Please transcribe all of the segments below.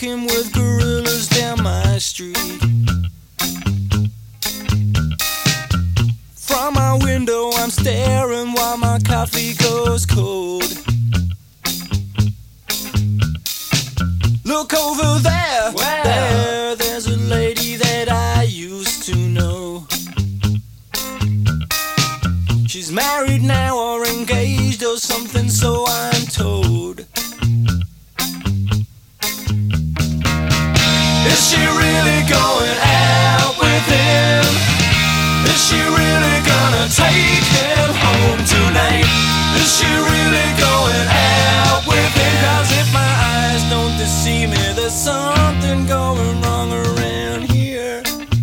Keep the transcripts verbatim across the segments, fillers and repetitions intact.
walking with gorillas down my street. From my window I'm staring while my coffee goes cold. Look over there, Wow. there, there's a lady that I used to know. She's married now or engaged or something, so I'm told. Is she really going out with him? Is she really gonna take him home tonight? Is she really going out with him? 'Cause if my eyes don't deceive me, there's something going wrong around here.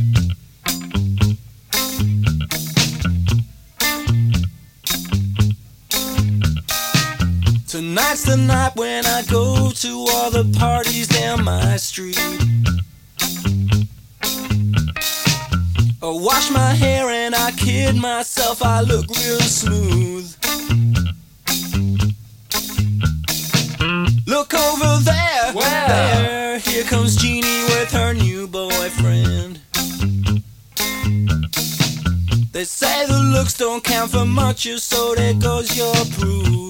Tonight's the night when I go to all the parties down my street. I wash my hair and I kid myself, I look real smooth. Look over there, Wow. there, here comes Jeannie with her new boyfriend. They say the looks don't count for much, so there goes your proof.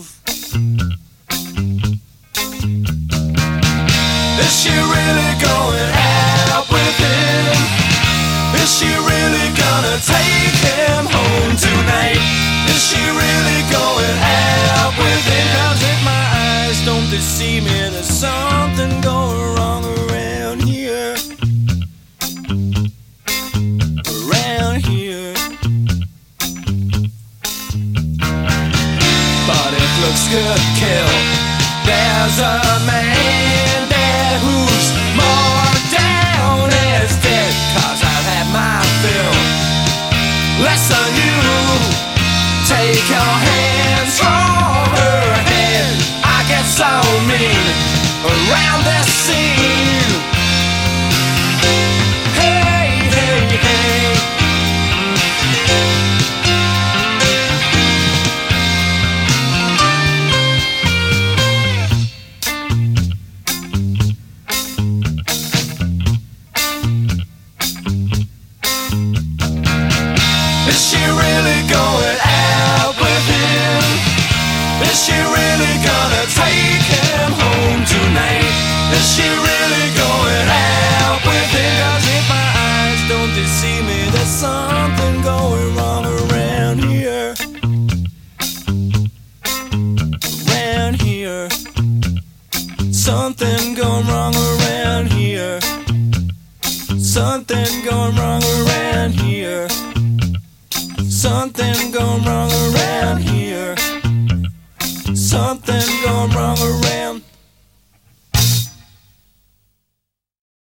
Is she really going out with him? Is she really gonna take him home tonight? Is she really going out with him? 'Cause if my eyes don't deceive me, there's something going wrong around here. Around here. But if looks could kill, there's a man there who's more down as dead. 'Cause I've had my fill. Less than you. Take your hands from her head. I get so mean around this scene. Hey, hey, hey. Is she really going out with him? Is she really gonna take him home tonight? Is she really going out with him? 'Cause if my eyes don't deceive me, there's something going wrong around here. Around here. Something going wrong around here. Something going wrong around here. Something going wrong around here. Something going wrong around